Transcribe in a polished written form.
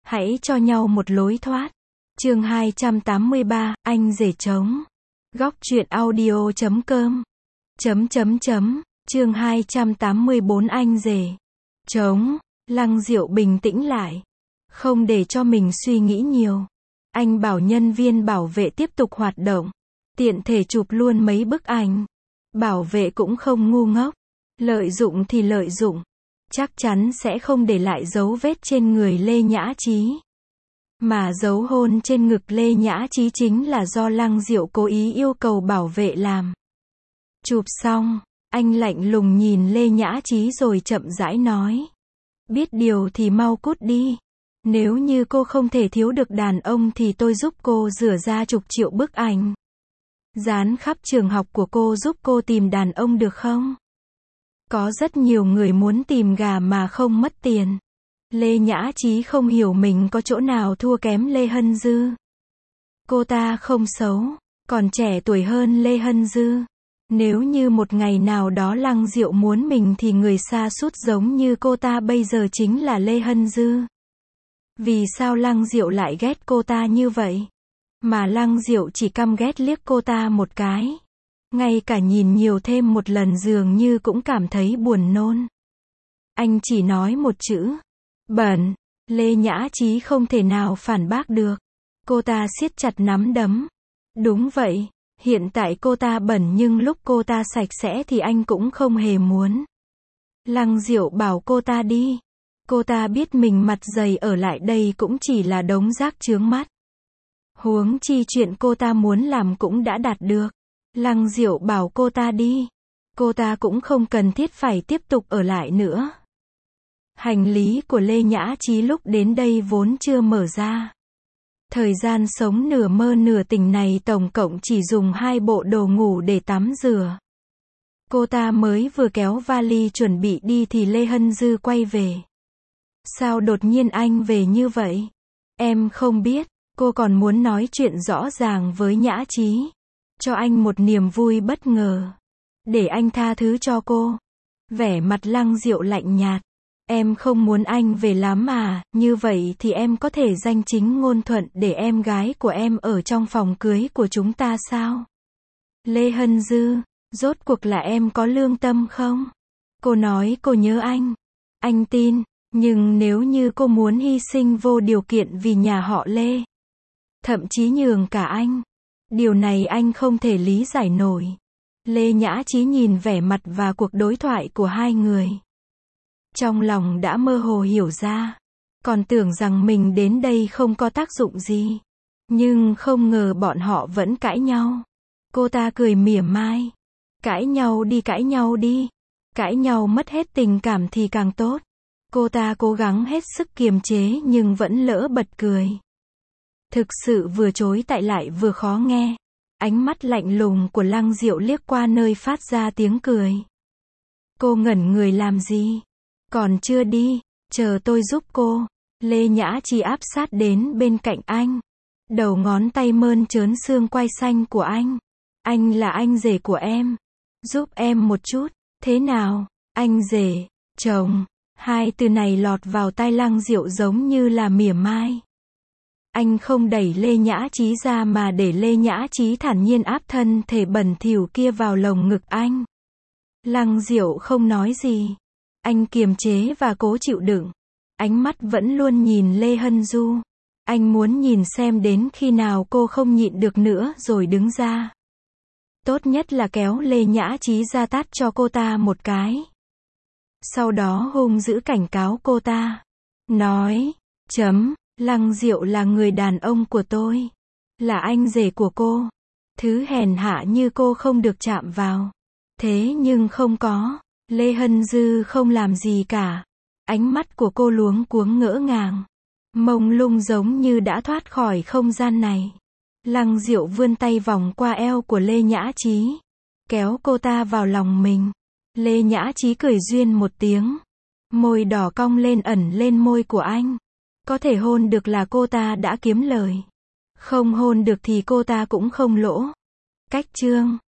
Hãy cho nhau một lối thoát. Chương 283, anh rể trống. Góc truyện audio.com. Chương 284 anh rể trống. Lăng Diệu bình tĩnh lại, không để cho mình suy nghĩ nhiều. Anh bảo nhân viên bảo vệ tiếp tục hoạt động, tiện thể chụp luôn mấy bức ảnh. Bảo vệ cũng không ngu ngốc, lợi dụng thì lợi dụng, chắc chắn sẽ không để lại dấu vết trên người Lê Nhã Chí. Mà dấu hôn trên ngực Lê Nhã Chí chính là do Lăng Diệu cố ý yêu cầu bảo vệ làm. Chụp xong, anh lạnh lùng nhìn Lê Nhã Chí rồi chậm rãi nói. Biết điều thì mau cút đi. Nếu như cô không thể thiếu được đàn ông thì tôi giúp cô rửa ra chục triệu bức ảnh, dán khắp trường học của cô, giúp cô tìm đàn ông được không? Có rất nhiều người muốn tìm gà mà không mất tiền. Lê Nhã Chí không hiểu mình có chỗ nào thua kém Lê Hân Dư. Cô ta không xấu, còn trẻ tuổi hơn Lê Hân Dư. Nếu như một ngày nào đó Lăng Diệu muốn mình thì người sa sút giống như cô ta bây giờ chính là Lê Hân Dư. Vì sao Lăng Diệu lại ghét cô ta như vậy? Mà Lăng Diệu chỉ căm ghét liếc cô ta một cái. Ngay cả nhìn nhiều thêm một lần dường như cũng cảm thấy buồn nôn. Anh chỉ nói một chữ. Bẩn. Lê Nhã Chí không thể nào phản bác được. Cô ta siết chặt nắm đấm. Đúng vậy. Hiện tại cô ta bẩn nhưng lúc cô ta sạch sẽ thì anh cũng không hề muốn. Lăng Diệu bảo cô ta đi. Cô ta biết mình mặt dày ở lại đây cũng chỉ là đống rác chướng mắt. Huống chi chuyện cô ta muốn làm cũng đã đạt được. Lăng Diệu bảo cô ta đi. Cô ta cũng không cần thiết phải tiếp tục ở lại nữa. Hành lý của Lê Nhã Chí lúc đến đây vốn chưa mở ra. Thời gian sống nửa mơ nửa tỉnh này tổng cộng chỉ dùng 2 bộ đồ ngủ để tắm rửa. Cô ta mới vừa kéo vali chuẩn bị đi thì Lê Hân Dư quay về. Sao đột nhiên anh về như vậy? Em không biết, cô còn muốn nói chuyện rõ ràng với Nhã Chí. Cho anh một niềm vui bất ngờ. Để anh tha thứ cho cô. Vẻ mặt Lăng Diệu lạnh nhạt. Em không muốn anh về lắm mà, như vậy thì em có thể danh chính ngôn thuận để em gái của em ở trong phòng cưới của chúng ta sao? Lê Hân Dư, rốt cuộc là em có lương tâm không? Cô nói cô nhớ anh tin, nhưng nếu như cô muốn hy sinh vô điều kiện vì nhà họ Lê, thậm chí nhường cả anh, điều này anh không thể lý giải nổi. Lê Nhã Chí nhìn vẻ mặt và cuộc đối thoại của hai người. Trong lòng đã mơ hồ hiểu ra. Còn tưởng rằng mình đến đây không có tác dụng gì. Nhưng không ngờ bọn họ vẫn cãi nhau. Cô ta cười mỉa mai. Cãi nhau đi, cãi nhau đi. Cãi nhau mất hết tình cảm thì càng tốt. Cô ta cố gắng hết sức kiềm chế nhưng vẫn lỡ bật cười. Thực sự vừa chối tại lại vừa khó nghe. Ánh mắt lạnh lùng của Lăng Diệu liếc qua nơi phát ra tiếng cười. Cô ngẩn người làm gì? Còn chưa đi, chờ tôi giúp cô. Lê Nhã Chí áp sát đến bên cạnh anh. Đầu ngón tay mơn trớn xương quai xanh của anh. Anh là anh rể của em. Giúp em một chút, thế nào? Anh rể, chồng. Hai từ này lọt vào tai Lăng Diệu giống như là mỉa mai. Anh không đẩy Lê Nhã Chí ra mà để Lê Nhã Chí thản nhiên áp thân thể bẩn thỉu kia vào lồng ngực anh. Lăng Diệu không nói gì. Anh kiềm chế và cố chịu đựng. Ánh mắt vẫn luôn nhìn Lê Hân Du. Anh muốn nhìn xem đến khi nào cô không nhịn được nữa rồi đứng ra. Tốt nhất là kéo Lê Nhã Chí ra tát cho cô ta một cái. Sau đó hung dữ cảnh cáo cô ta. Nói, Lăng Diệu là người đàn ông của tôi. Là anh rể của cô. Thứ hèn hạ như cô không được chạm vào. Thế nhưng không có. Lê Hân Dư không làm gì cả. Ánh mắt của cô luống cuống ngỡ ngàng. Mông lung giống như đã thoát khỏi không gian này. Lăng Diệu vươn tay vòng qua eo của Lê Nhã Chí. Kéo cô ta vào lòng mình. Lê Nhã Chí cười duyên một tiếng. Môi đỏ cong lên ẩn lên môi của anh. Có thể hôn được là cô ta đã kiếm lời. Không hôn được thì cô ta cũng không lỗ. Cách chương